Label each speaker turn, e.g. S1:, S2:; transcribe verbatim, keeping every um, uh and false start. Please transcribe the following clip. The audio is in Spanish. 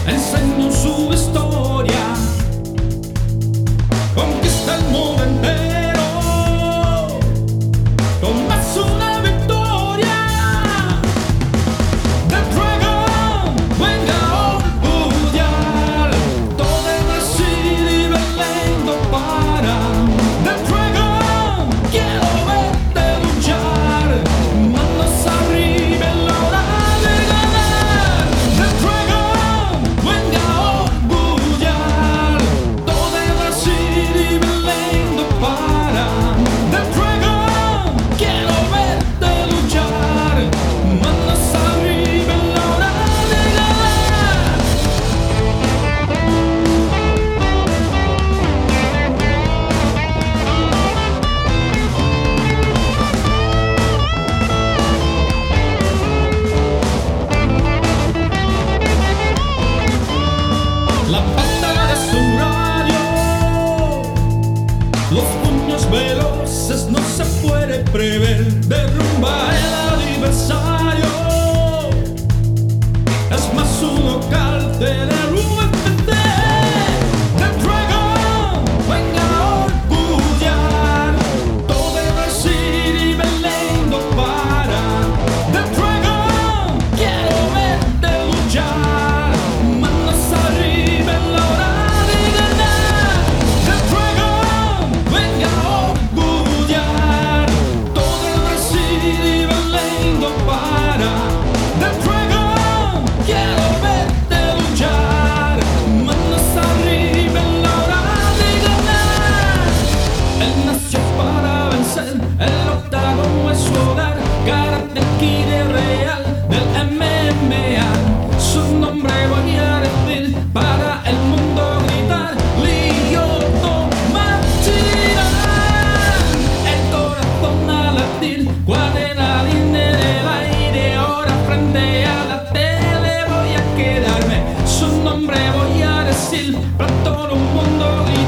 S1: enseñó su historia, conquista el mundo entero, con más una victoria. The Dragon venga a orgullar todo el Brasil y Belén no para. The Dragon, quiero verte luchar, manos arriba en la hora de ganar. The Dragon venga a orgullar todo el Brasil y Belén no para. The Dragon, quiero verte luchar, manos arriba en la hora de ganar. La batalla de su radio, los puños veloces no se puede prever, derrumba el adversario, es más un local del U F C. The Dragon venga a orgullar todo el Brasil y Belén no para. The Dragon, quiero verte luchar, manos arriba en la hora de ganar. The Dragon venga a orgullar todo el Brasil y Belén no para. The Dragon, quiero verte luchar, manos arriba en la hora de ganar. Él nació para vencer, el octágono es su hogar, Karate Kid real del M M A. Su nombre voy a decir para el mundo gritar: Lyoto Machida. El corazón a latir, adrenalina en el aire, ahora frente a la tele voy a quedarme. Su nombre voy a decir para todo el mundo gritar.